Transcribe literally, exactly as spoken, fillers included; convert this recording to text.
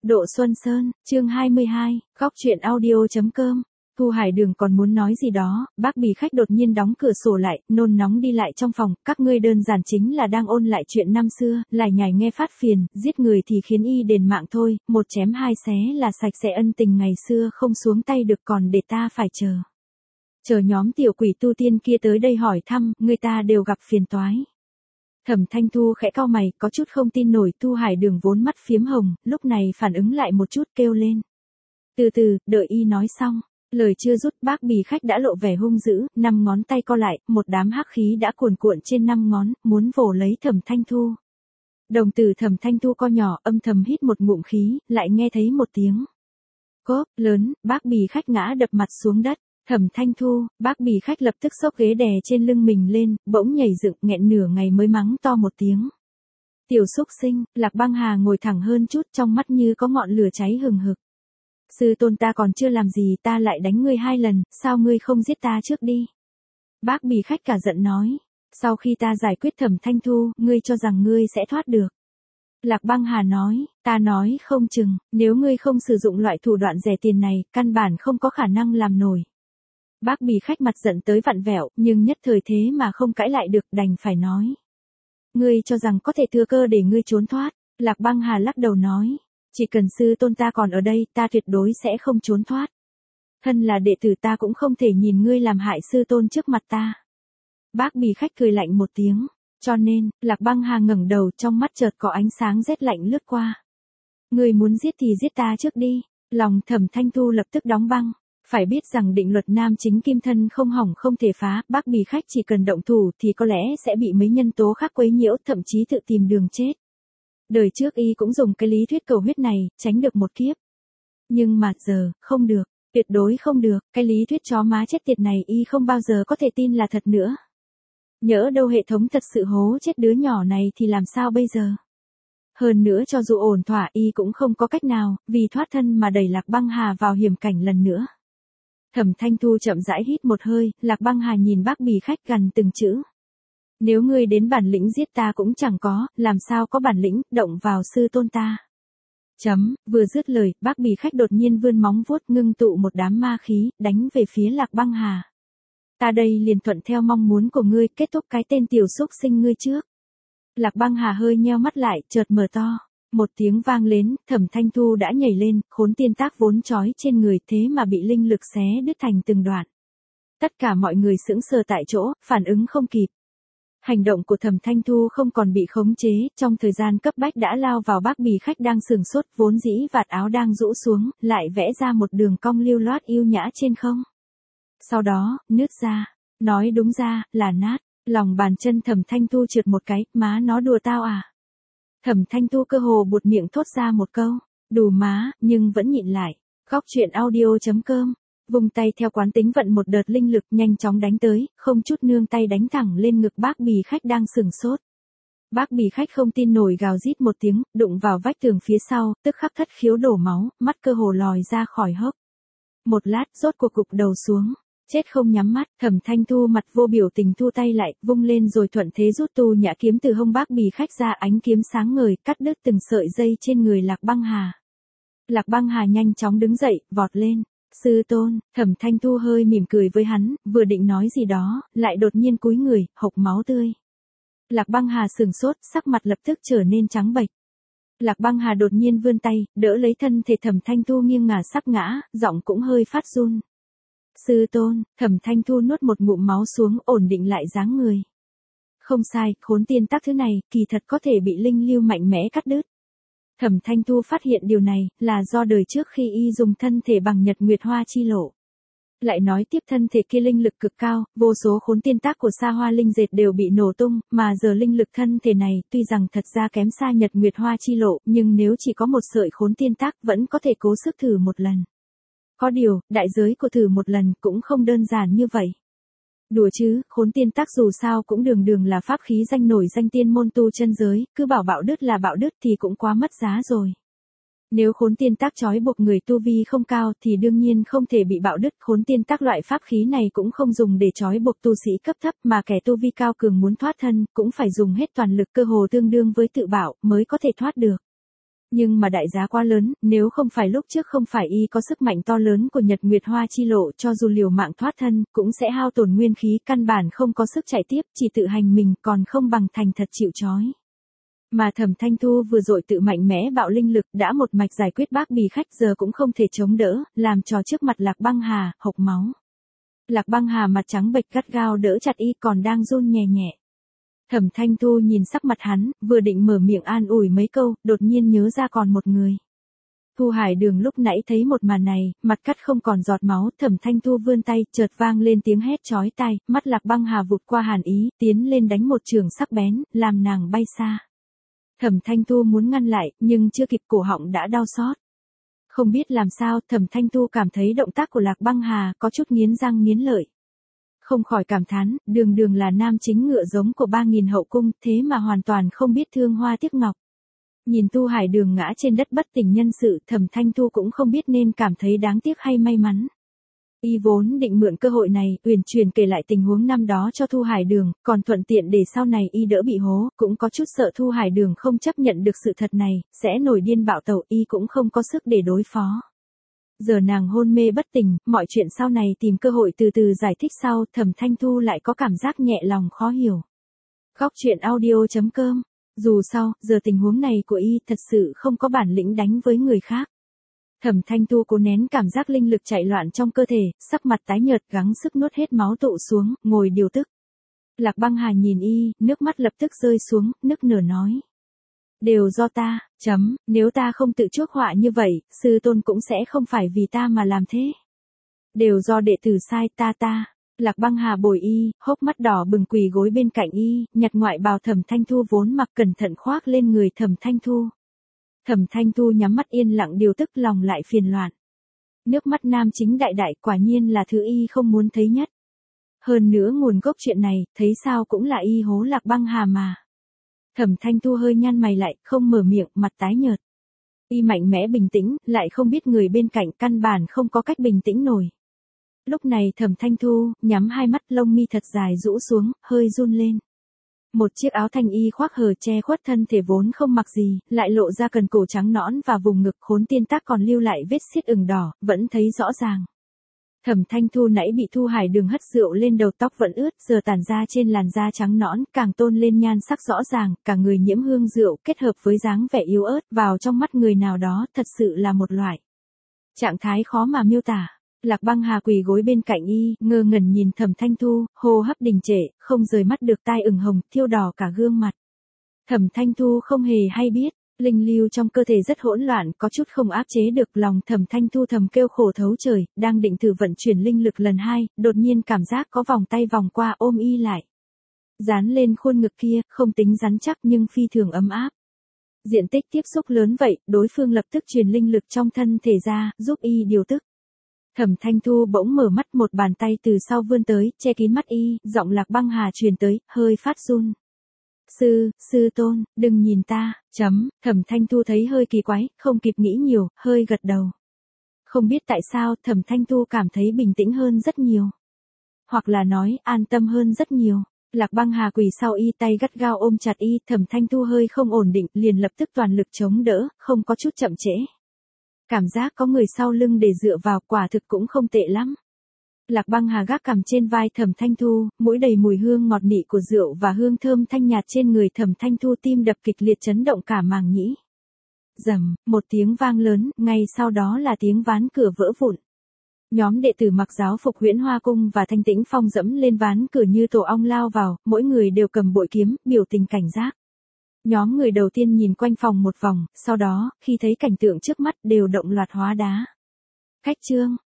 Độ Xuân Sơn, chương hai mươi hai, góc truyện audio.com. Thu Hải Đường còn muốn nói gì đó, bác Bì Khách đột nhiên đóng cửa sổ lại, nôn nóng đi lại trong phòng, các ngươi đơn giản chính là đang ôn lại chuyện năm xưa, lải nhải nghe phát phiền, giết người thì khiến y đền mạng thôi, một chém hai xé là sạch sẽ ân tình ngày xưa không xuống tay được còn để ta phải chờ. Chờ nhóm tiểu quỷ tu tiên kia tới đây hỏi thăm, người ta đều gặp phiền toái. Thẩm Thanh Thu khẽ cau mày, có chút không tin nổi, Thu Hải Đường vốn mắt phiếm hồng, lúc này phản ứng lại một chút kêu lên. Từ từ, đợi y nói xong, lời chưa dứt bác Bì Khách đã lộ vẻ hung dữ, năm ngón tay co lại, một đám hắc khí đã cuồn cuộn trên năm ngón, muốn vồ lấy Thẩm Thanh Thu. Đồng tử Thẩm Thanh Thu co nhỏ, âm thầm hít một ngụm khí, lại nghe thấy một tiếng cốp lớn, bác Bì Khách ngã đập mặt xuống đất. Thẩm Thanh Thu, bác Bì Khách lập tức xốc ghế đè trên lưng mình lên, bỗng nhảy dựng, nghẹn nửa ngày mới mắng to một tiếng. Tiểu xúc sinh, Lạc Băng Hà ngồi thẳng hơn chút, trong mắt như có ngọn lửa cháy hừng hực. Sư tôn ta còn chưa làm gì ta lại đánh ngươi hai lần, sao ngươi không giết ta trước đi? Bác Bì Khách cả giận nói, sau khi ta giải quyết Thẩm Thanh Thu, ngươi cho rằng ngươi sẽ thoát được. Lạc Băng Hà nói, ta nói không chừng, nếu ngươi không sử dụng loại thủ đoạn rẻ tiền này, căn bản không có khả năng làm nổi. Bác Bì Khách mặt giận tới vặn vẹo, nhưng nhất thời thế mà không cãi lại được, đành phải nói. Ngươi cho rằng có thể thừa cơ để ngươi trốn thoát. Lạc Băng Hà lắc đầu nói, chỉ cần sư tôn ta còn ở đây, ta tuyệt đối sẽ không trốn thoát. Thân là đệ tử ta cũng không thể nhìn ngươi làm hại sư tôn trước mặt ta. Bác Bì Khách cười lạnh một tiếng, cho nên, Lạc Băng Hà ngẩng đầu, trong mắt chợt có ánh sáng rét lạnh lướt qua. Ngươi muốn giết thì giết ta trước đi. Lòng Thẩm Thanh Thu lập tức đóng băng. Phải biết rằng định luật nam chính kim thân không hỏng không thể phá, bác Bì Khách chỉ cần động thủ thì có lẽ sẽ bị mấy nhân tố khác quấy nhiễu, thậm chí tự tìm đường chết. Đời trước y cũng dùng cái lý thuyết cầu huyết này, tránh được một kiếp. Nhưng mà giờ, không được, tuyệt đối không được, cái lý thuyết chó má chết tiệt này y không bao giờ có thể tin là thật nữa. Nhỡ đâu hệ thống thật sự hố chết đứa nhỏ này thì làm sao bây giờ? Hơn nữa cho dù ổn thỏa y cũng không có cách nào, vì thoát thân mà đẩy Lạc Băng Hà vào hiểm cảnh lần nữa. Thẩm Thanh Thu chậm rãi hít một hơi, Lạc Băng Hà nhìn bác Bì Khách gần từng chữ. Nếu ngươi đến bản lĩnh giết ta cũng chẳng có, làm sao có bản lĩnh, động vào sư tôn ta. Chấm, vừa dứt lời, bác Bì Khách đột nhiên vươn móng vuốt ngưng tụ một đám ma khí, đánh về phía Lạc Băng Hà. Ta đây liền thuận theo mong muốn của ngươi, kết thúc cái tên tiểu xúc sinh ngươi trước. Lạc Băng Hà hơi nheo mắt lại, chợt mở to. Một tiếng vang lên, Thẩm Thanh Thu đã nhảy lên, khốn tiên tác vốn trói trên người thế mà bị linh lực xé đứt thành từng đoạn. Tất cả mọi người sững sờ tại chỗ, phản ứng không kịp. Hành động của Thẩm Thanh Thu không còn bị khống chế, trong thời gian cấp bách đã lao vào bác Bì Khách đang sừng sốt, vốn dĩ vạt áo đang rũ xuống, lại vẽ ra một đường cong lưu loát yêu nhã trên không. Sau đó, nứt ra, nói đúng ra, là nát, lòng bàn chân Thẩm Thanh Thu trượt một cái, má nó đùa tao à. Thẩm Thanh Thu cơ hồ buột miệng thốt ra một câu, đủ má, nhưng vẫn nhịn lại. Góc truyện audio.com, vùng tay theo quán tính vận một đợt linh lực nhanh chóng đánh tới, không chút nương tay đánh thẳng lên ngực bác Bì Khách đang sừng sốt. Bác Bì Khách không tin nổi gào rít một tiếng, đụng vào vách tường phía sau, tức khắc thất khiếu đổ máu, mắt cơ hồ lòi ra khỏi hốc. Một lát, rốt cuộc cục đầu xuống. Chết không nhắm mắt, Thẩm Thanh Thu mặt vô biểu tình thu tay lại, vung lên rồi thuận thế rút tu nhã kiếm từ hông bác Bì Khách ra, ánh kiếm sáng ngời, cắt đứt từng sợi dây trên người Lạc Băng Hà. Lạc Băng Hà nhanh chóng đứng dậy, vọt lên. Sư tôn, Thẩm Thanh Thu hơi mỉm cười với hắn, vừa định nói gì đó, lại đột nhiên cúi người, hộc máu tươi. Lạc Băng Hà sừng sốt, sắc mặt lập tức trở nên trắng bệch. Lạc Băng Hà đột nhiên vươn tay, đỡ lấy thân thể Thẩm Thanh Thu nghiêng ngả sắp ngã, giọng cũng hơi phát run. Sư tôn, Thẩm Thanh Thu nuốt một ngụm máu xuống, ổn định lại dáng người. Không sai, khốn tiên tác thứ này, kỳ thật có thể bị linh lưu mạnh mẽ cắt đứt. Thẩm Thanh Thu phát hiện điều này, là do đời trước khi y dùng thân thể bằng Nhật Nguyệt Hoa chi lộ. Lại nói tiếp thân thể kia linh lực cực cao, vô số khốn tiên tác của Sa Hoa Linh Dệt đều bị nổ tung, mà giờ linh lực thân thể này, tuy rằng thật ra kém xa Nhật Nguyệt Hoa chi lộ, nhưng nếu chỉ có một sợi khốn tiên tác vẫn có thể cố sức thử một lần. Có điều, đại giới của thử một lần cũng không đơn giản như vậy. Đùa chứ, khốn tiên tác dù sao cũng đường đường là pháp khí danh nổi danh tiên môn tu chân giới, cứ bảo bạo đứt là bạo đứt thì cũng quá mất giá rồi. Nếu khốn tiên tác trói buộc người tu vi không cao thì đương nhiên không thể bị bạo đứt, khốn tiên tác loại pháp khí này cũng không dùng để trói buộc tu sĩ cấp thấp mà kẻ tu vi cao cường muốn thoát thân cũng phải dùng hết toàn lực cơ hồ tương đương với tự bạo mới có thể thoát được. Nhưng mà đại giá quá lớn, nếu không phải lúc trước không phải y có sức mạnh to lớn của Nhật Nguyệt Hoa chi lộ, cho dù liều mạng thoát thân, cũng sẽ hao tổn nguyên khí, căn bản không có sức chạy tiếp, chỉ tự hành mình còn không bằng thành thật chịu trói. Mà Thẩm Thanh Thu vừa rồi tự mạnh mẽ bạo linh lực, đã một mạch giải quyết Bác Bì Khách, giờ cũng không thể chống đỡ, làm trò trước mặt Lạc Băng Hà, hộc máu. Lạc Băng Hà mặt trắng bệch gắt gao đỡ chặt y, còn đang run nhẹ nhẹ. Thẩm Thanh Thu nhìn sắc mặt hắn, vừa định mở miệng an ủi mấy câu, đột nhiên nhớ ra còn một người. Thu Hải Đường lúc nãy thấy một màn này, mặt cắt không còn giọt máu, Thẩm Thanh Thu vươn tay, chợt vang lên tiếng hét chói tai, mắt Lạc Băng Hà vụt qua hàn ý, tiến lên đánh một trường sắc bén, làm nàng bay xa. Thẩm Thanh Thu muốn ngăn lại, nhưng chưa kịp, cổ họng đã đau xót. Không biết làm sao, Thẩm Thanh Thu cảm thấy động tác của Lạc Băng Hà có chút nghiến răng nghiến lợi. Không khỏi cảm thán, đường đường là nam chính ngựa giống của ba nghìn hậu cung, thế mà hoàn toàn không biết thương hoa tiếc ngọc. Nhìn Thu Hải Đường ngã trên đất bất tỉnh nhân sự, Thẩm Thanh Thu cũng không biết nên cảm thấy đáng tiếc hay may mắn. Y vốn định mượn cơ hội này, uyển chuyển kể lại tình huống năm đó cho Thu Hải Đường, còn thuận tiện để sau này y đỡ bị hố, cũng có chút sợ Thu Hải Đường không chấp nhận được sự thật này, sẽ nổi điên bạo tẩu, y cũng không có sức để đối phó. Giờ nàng hôn mê bất tỉnh, mọi chuyện sau này tìm cơ hội từ từ giải thích sau, Thẩm Thanh Thu lại có cảm giác nhẹ lòng khó hiểu. Góc truyện audio chấm com. Dù sao, giờ tình huống này của y thật sự không có bản lĩnh đánh với người khác. Thẩm Thanh Thu cố nén cảm giác linh lực chạy loạn trong cơ thể, sắc mặt tái nhợt gắng sức nuốt hết máu tụ xuống, ngồi điều tức. Lạc Băng Hà nhìn y, nước mắt lập tức rơi xuống, nức nở nói. Đều do ta, chấm, nếu ta không tự chuốc họa như vậy, sư tôn cũng sẽ không phải vì ta mà làm thế. Đều do đệ tử sai ta ta. Lạc Băng Hà bồi y, hốc mắt đỏ bừng quỳ gối bên cạnh y, nhặt ngoại bào Thẩm Thanh Thu vốn mặc cẩn thận khoác lên người Thẩm Thanh Thu. Thẩm Thanh Thu nhắm mắt yên lặng điều tức, lòng lại phiền loạn. Nước mắt nam chính đại đại quả nhiên là thứ y không muốn thấy nhất. Hơn nữa nguồn gốc chuyện này, thấy sao cũng là y hố Lạc Băng Hà mà. Thẩm Thanh Thu hơi nhăn mày lại, không mở miệng, mặt tái nhợt. Y mạnh mẽ bình tĩnh, lại không biết người bên cạnh căn bản không có cách bình tĩnh nổi. Lúc này Thẩm Thanh Thu, nhắm hai mắt, lông mi thật dài rũ xuống, hơi run lên. Một chiếc áo thanh y khoác hở che khuất thân thể vốn không mặc gì, lại lộ ra cần cổ trắng nõn và vùng ngực khốn tiên tác còn lưu lại vết xiết ửng đỏ, vẫn thấy rõ ràng. Thẩm Thanh Thu nãy bị Thu Hải Đường hất rượu lên đầu, tóc vẫn ướt, giờ tản ra trên làn da trắng nõn, càng tôn lên nhan sắc rõ ràng, cả người nhiễm hương rượu, kết hợp với dáng vẻ yếu ớt, vào trong mắt người nào đó, thật sự là một loại trạng thái khó mà miêu tả. Lạc Băng Hà quỳ gối bên cạnh y, ngơ ngẩn nhìn Thẩm Thanh Thu, hô hấp đình trệ, không rời mắt được, tai ửng hồng, thiêu đỏ cả gương mặt. Thẩm Thanh Thu không hề hay biết, linh lưu trong cơ thể rất hỗn loạn, có chút không áp chế được, lòng Thẩm Thanh Thu thầm kêu khổ thấu trời, đang định thử vận chuyển linh lực lần hai, đột nhiên cảm giác có vòng tay vòng qua ôm y lại. Dán lên khuôn ngực kia, không tính rắn chắc nhưng phi thường ấm áp. Diện tích tiếp xúc lớn vậy, đối phương lập tức truyền linh lực trong thân thể ra, giúp y điều tức. Thẩm Thanh Thu bỗng mở mắt, một bàn tay từ sau vươn tới, che kín mắt y, giọng Lạc Băng Hà truyền tới, hơi phát run. Sư, sư tôn, đừng nhìn ta, chấm, Thẩm Thanh Thu thấy hơi kỳ quái, không kịp nghĩ nhiều, hơi gật đầu. Không biết tại sao, Thẩm Thanh Thu cảm thấy bình tĩnh hơn rất nhiều. Hoặc là nói, an tâm hơn rất nhiều. Lạc Băng Hà quỳ sau y, tay gắt gao ôm chặt y, Thẩm Thanh Thu hơi không ổn định, liền lập tức toàn lực chống đỡ, không có chút chậm trễ. Cảm giác có người sau lưng để dựa vào, quả thực cũng không tệ lắm. Lạc Băng Hà gác cằm trên vai Thẩm Thanh Thu, mũi đầy mùi hương ngọt nị của rượu và hương thơm thanh nhạt trên người Thẩm Thanh Thu, tim đập kịch liệt chấn động cả màng nhĩ. Rầm, một tiếng vang lớn, ngay sau đó là tiếng ván cửa vỡ vụn. Nhóm đệ tử mặc giáo phục Huyễn Hoa Cung và Thanh Tĩnh Phong dẫm lên ván cửa như tổ ong lao vào, mỗi người đều cầm bội kiếm, biểu tình cảnh giác. Nhóm người đầu tiên nhìn quanh phòng một vòng, sau đó, khi thấy cảnh tượng trước mắt, đều động loạt hóa đá. Khách trương,